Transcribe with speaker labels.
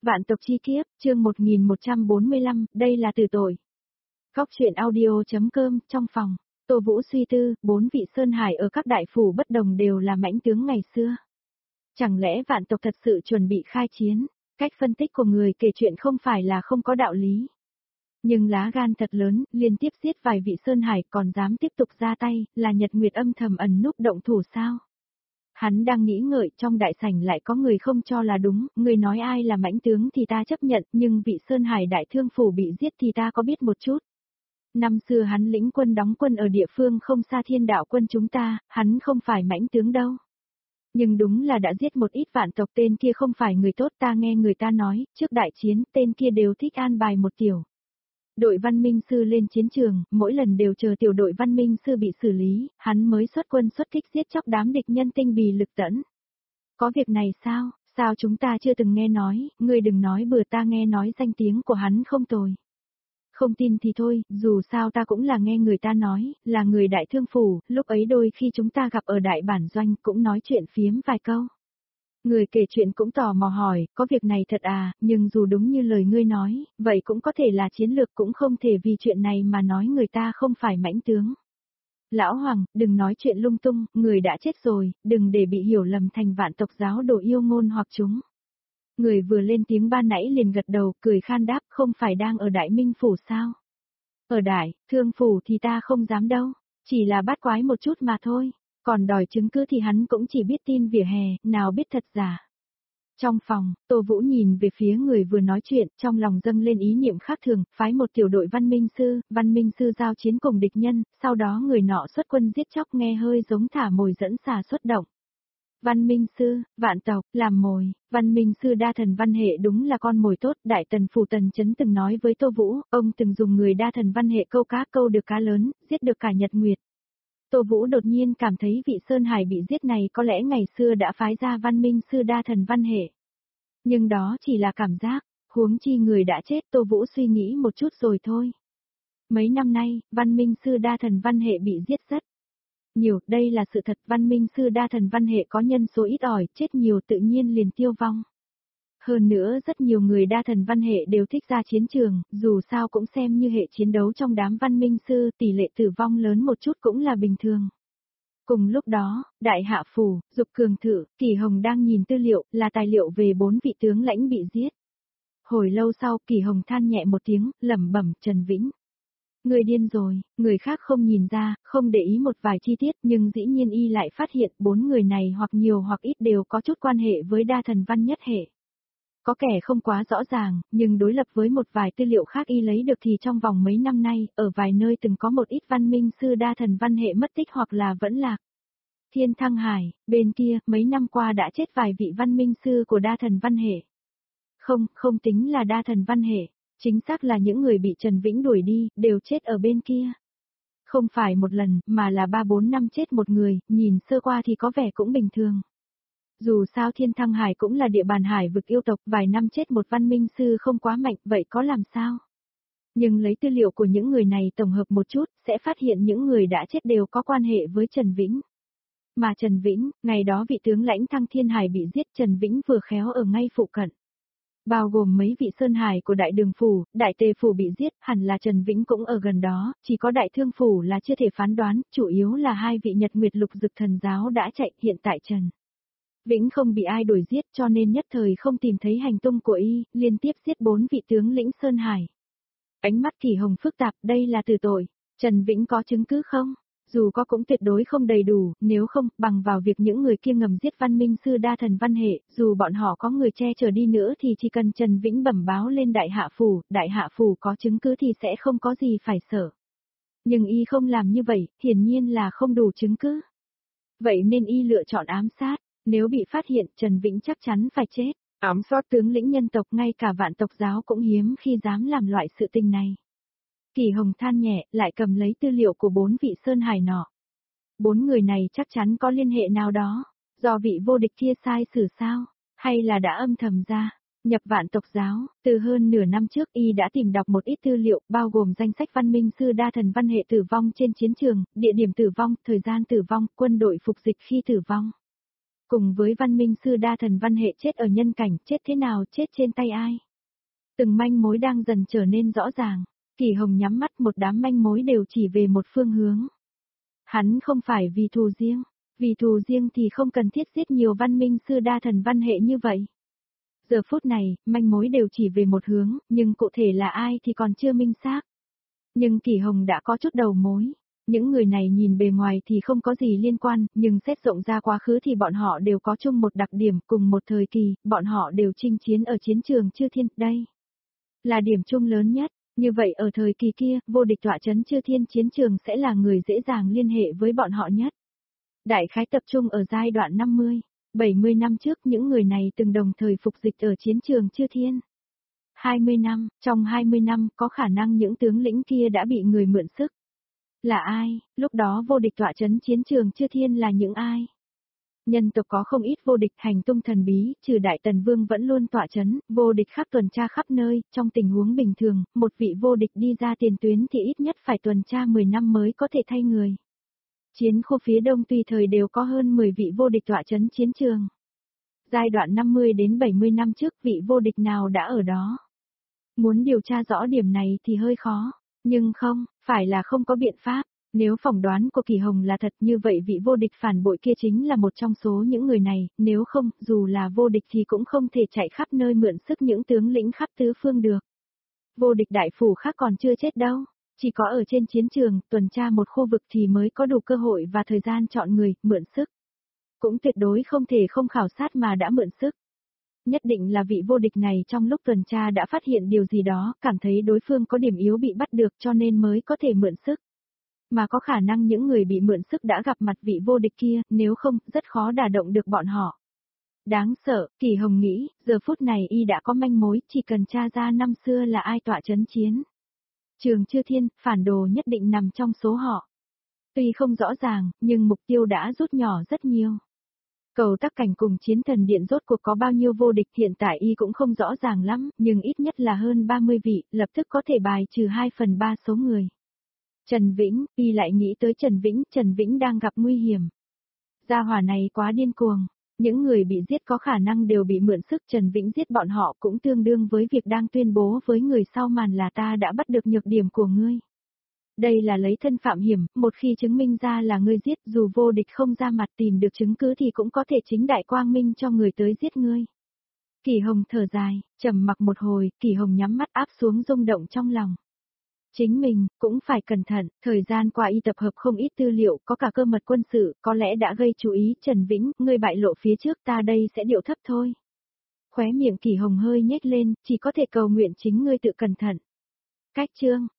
Speaker 1: Vạn tộc chi kiếp, chương 1145, đây là từ tội. Góc truyện audio.com, trong phòng, Tô Vũ suy tư, 4 vị Sơn Hải ở các đại phủ bất đồng đều là mãnh tướng ngày xưa. Chẳng lẽ vạn tộc thật sự chuẩn bị khai chiến? Cách phân tích của người kể chuyện không phải là không có đạo lý. Nhưng lá gan thật lớn, liên tiếp giết vài vị Sơn Hải còn dám tiếp tục ra tay, là Nhật Nguyệt âm thầm ẩn núp động thủ sao? Hắn đang nghĩ ngợi, trong đại sảnh lại có người không cho là đúng, người nói ai là mãnh tướng thì ta chấp nhận, nhưng vị Sơn Hải đại thương phủ bị giết thì ta có biết một chút. Năm xưa hắn lĩnh quân đóng quân ở địa phương không xa Thiên Đạo quân chúng ta, hắn không phải mãnh tướng đâu. Nhưng đúng là đã giết một ít vạn tộc, tên kia không phải người tốt, ta nghe người ta nói, trước đại chiến tên kia đều thích an bài một tiểu đội văn minh sư lên chiến trường, mỗi lần đều chờ tiểu đội văn minh sư bị xử lý, hắn mới xuất quân xuất kích giết chóc đám địch nhân tinh bì lực tẫn. Có việc này sao, sao chúng ta chưa từng nghe nói, ngươi đừng nói bừa, ta nghe nói danh tiếng của hắn không tồi. Không tin thì thôi, dù sao ta cũng là nghe người ta nói, là người đại thương phủ, lúc ấy đôi khi chúng ta gặp ở đại bản doanh cũng nói chuyện phiếm vài câu. Người kể chuyện cũng tò mò hỏi, có việc này thật à, nhưng dù đúng như lời ngươi nói, vậy cũng có thể là chiến lược, cũng không thể vì chuyện này mà nói người ta không phải mãnh tướng. Lão Hoàng, đừng nói chuyện lung tung, người đã chết rồi, đừng để bị hiểu lầm thành vạn tộc giáo đồ yêu ngôn hoặc chúng. Người vừa lên tiếng ban nãy liền gật đầu, cười khan đáp, không phải đang ở Đại Minh Phủ sao? Ở Đại, Thương Phủ thì ta không dám đâu, chỉ là bắt quái một chút mà thôi. Còn đòi chứng cứ thì hắn cũng chỉ biết tin vỉa hè, nào biết thật giả. Trong phòng, Tô Vũ nhìn về phía người vừa nói chuyện, trong lòng dâng lên ý niệm khác thường, phái một tiểu đội văn minh sư giao chiến cùng địch nhân, sau đó người nọ xuất quân giết chóc, nghe hơi giống thả mồi dẫn xà xuất động. Văn minh sư, vạn tộc, làm mồi, văn minh sư đa thần văn hệ đúng là con mồi tốt, đại tần phủ Tần Chấn từng nói với Tô Vũ, ông từng dùng người đa thần văn hệ câu cá câu được cá lớn, giết được cả Nhật Nguyệt. Tô Vũ đột nhiên cảm thấy vị Sơn Hải bị giết này có lẽ ngày xưa đã phái ra văn minh sư đa thần văn hệ. Nhưng đó chỉ là cảm giác, huống chi người đã chết, Tô Vũ suy nghĩ một chút rồi thôi. Mấy năm nay, văn minh sư đa thần văn hệ bị giết rất nhiều, đây là sự thật, văn minh sư đa thần văn hệ có nhân số ít ỏi, chết nhiều tự nhiên liền tiêu vong. Hơn nữa rất nhiều người đa thần văn hệ đều thích ra chiến trường, dù sao cũng xem như hệ chiến đấu trong đám văn minh sư, tỷ lệ tử vong lớn một chút cũng là bình thường. Cùng lúc đó, Đại Hạ Phủ, Dục Cường Thự, Kỳ Hồng đang nhìn tư liệu, là tài liệu về 4 vị tướng lãnh bị giết. Hồi lâu sau, Kỳ Hồng than nhẹ một tiếng, lẩm bẩm, Trần Vĩnh. Người điên rồi, người khác không nhìn ra, không để ý một vài chi tiết, nhưng dĩ nhiên y lại phát hiện 4 người này hoặc nhiều hoặc ít đều có chút quan hệ với đa thần văn nhất hệ. Có kẻ không quá rõ ràng, nhưng đối lập với một vài tư liệu khác y lấy được thì trong vòng mấy năm nay, ở vài nơi từng có một ít văn minh sư đa thần văn hệ mất tích hoặc là vẫn lạc. Thiên Thăng Hải, bên kia, mấy năm qua đã chết vài vị văn minh sư của đa thần văn hệ. Không tính là đa thần văn hệ, chính xác là những người bị Trần Vĩnh đuổi đi, đều chết ở bên kia. Không phải một lần, mà là 3-4 năm chết một người, nhìn sơ qua thì có vẻ cũng bình thường. Dù sao Thiên Thăng Hải cũng là địa bàn hải vực yêu tộc, vài năm chết một văn minh sư không quá mạnh, vậy có làm sao? Nhưng lấy tư liệu của những người này tổng hợp một chút, sẽ phát hiện những người đã chết đều có quan hệ với Trần Vĩnh. Mà Trần Vĩnh, ngày đó vị tướng lãnh Thăng Thiên Hải bị giết, Trần Vĩnh vừa khéo ở ngay phụ cận. Bao gồm mấy vị Sơn Hải của Đại Đường Phủ, Đại Tề Phủ bị giết, hẳn là Trần Vĩnh cũng ở gần đó, chỉ có Đại Thương Phủ là chưa thể phán đoán, chủ yếu là hai vị Nhật Nguyệt Lục Dực Thần Giáo đã chạy, hiện tại Trần Vĩnh không bị ai đuổi giết cho nên nhất thời không tìm thấy hành tung của y, liên tiếp giết 4 vị tướng lĩnh Sơn Hải. Ánh mắt Kỳ Hồng phức tạp, đây là từ tội. Trần Vĩnh có chứng cứ không? Dù có cũng tuyệt đối không đầy đủ, nếu không, bằng vào việc những người kia ngầm giết văn minh sư đa thần văn hệ, dù bọn họ có người che chở đi nữa thì chỉ cần Trần Vĩnh bẩm báo lên Đại Hạ Phủ có chứng cứ thì sẽ không có gì phải sợ. Nhưng y không làm như vậy, hiển nhiên là không đủ chứng cứ. Vậy nên y lựa chọn ám sát. Nếu bị phát hiện, Trần Vĩnh chắc chắn phải chết. Ám sát tướng lĩnh nhân tộc, ngay cả vạn tộc giáo cũng hiếm khi dám làm loại sự tình này. Kỳ Hồng than nhẹ, lại cầm lấy tư liệu của 4 vị Sơn Hải nọ. 4 người này chắc chắn có liên hệ nào đó, do vị vô địch kia sai xử sao, hay là đã âm thầm ra, nhập vạn tộc giáo. Từ hơn nửa năm trước y đã tìm đọc một ít tư liệu, bao gồm danh sách văn minh sư đa thần văn hệ tử vong trên chiến trường, địa điểm tử vong, thời gian tử vong, quân đội phục dịch khi tử vong. Cùng với văn minh sư đa thần văn hệ chết ở nhân cảnh, chết thế nào, chết trên tay ai. Từng manh mối đang dần trở nên rõ ràng. Kỳ Hồng nhắm mắt, một đám manh mối đều chỉ về một phương hướng. Hắn không phải vì thù riêng. Vì thù riêng thì không cần thiết giết nhiều văn minh sư đa thần văn hệ như vậy. Giờ phút này, manh mối đều chỉ về một hướng, nhưng cụ thể là ai thì còn chưa minh xác. Nhưng Kỳ Hồng đã có chút đầu mối. Những người này nhìn bề ngoài thì không có gì liên quan, nhưng xét rộng ra quá khứ thì bọn họ đều có chung một đặc điểm, cùng một thời kỳ, bọn họ đều chinh chiến ở chiến trường Chư Thiên, đây là điểm chung lớn nhất. Như vậy ở thời kỳ kia, vô địch tọa trấn Chư Thiên chiến trường sẽ là người dễ dàng liên hệ với bọn họ nhất. Đại khái tập trung ở giai đoạn 50, 70 năm trước những người này từng đồng thời phục dịch ở chiến trường Chư Thiên. 20 năm, trong 20 năm có khả năng những tướng lĩnh kia đã bị người mượn sức. Là ai, lúc đó vô địch tọa trấn chiến trường Chư Thiên là những ai? Nhân tộc có không ít vô địch hành tung thần bí, trừ Đại Tần Vương vẫn luôn tọa trấn, vô địch khắp tuần tra khắp nơi, trong tình huống bình thường, một vị vô địch đi ra tiền tuyến thì ít nhất phải tuần tra 10 năm mới có thể thay người. Chiến khu phía đông tùy thời đều có hơn 10 vị vô địch tọa trấn chiến trường. Giai đoạn 50 đến 70 năm trước vị vô địch nào đã ở đó. Muốn điều tra rõ điểm này thì hơi khó, nhưng không, phải là không có biện pháp. Nếu phỏng đoán của Kỳ Hồng là thật như vậy vị vô địch phản bội kia chính là một trong số những người này, nếu không, dù là vô địch thì cũng không thể chạy khắp nơi mượn sức những tướng lĩnh khắp tứ phương được. Vô địch đại phủ khác còn chưa chết đâu, chỉ có ở trên chiến trường, tuần tra một khu vực thì mới có đủ cơ hội và thời gian chọn người, mượn sức. Cũng tuyệt đối không thể không khảo sát mà đã mượn sức. Nhất định là vị vô địch này trong lúc tuần tra đã phát hiện điều gì đó, cảm thấy đối phương có điểm yếu bị bắt được cho nên mới có thể mượn sức. Mà có khả năng những người bị mượn sức đã gặp mặt vị vô địch kia, nếu không, rất khó đả động được bọn họ. Đáng sợ, Kỳ Hồng nghĩ, giờ phút này y đã có manh mối, chỉ cần tra ra năm xưa là ai tọa trấn chiến. Trường Chư Thiên, phản đồ nhất định nằm trong số họ. Tuy không rõ ràng, nhưng mục tiêu đã rút nhỏ rất nhiều. Cầu Tắc Cảnh cùng Chiến Thần Điện rốt cuộc có bao nhiêu vô địch hiện tại y cũng không rõ ràng lắm, nhưng ít nhất là hơn 30 vị, lập tức có thể bài trừ 2/3 số người. Trần Vĩnh, y lại nghĩ tới Trần Vĩnh đang gặp nguy hiểm. Gia hỏa này quá điên cuồng, những người bị giết có khả năng đều bị mượn sức, Trần Vĩnh giết bọn họ cũng tương đương với việc đang tuyên bố với người sau màn là ta đã bắt được nhược điểm của ngươi. Đây là lấy thân phạm hiểm, một khi chứng minh ra là ngươi giết, dù vô địch không ra mặt tìm được chứng cứ thì cũng có thể chính đại quang minh cho người tới giết ngươi. Kỳ Hồng thở dài, trầm mặc một hồi, Kỳ Hồng nhắm mắt áp xuống rung động trong lòng. Chính mình, cũng phải cẩn thận, thời gian qua y tập hợp không ít tư liệu, có cả cơ mật quân sự, có lẽ đã gây chú ý, Trần Vĩnh, ngươi bại lộ phía trước ta đây sẽ điệu thấp thôi. Khóe miệng Kỳ Hồng hơi nhếch lên, chỉ có thể cầu nguyện chính ngươi tự cẩn thận. Cách chương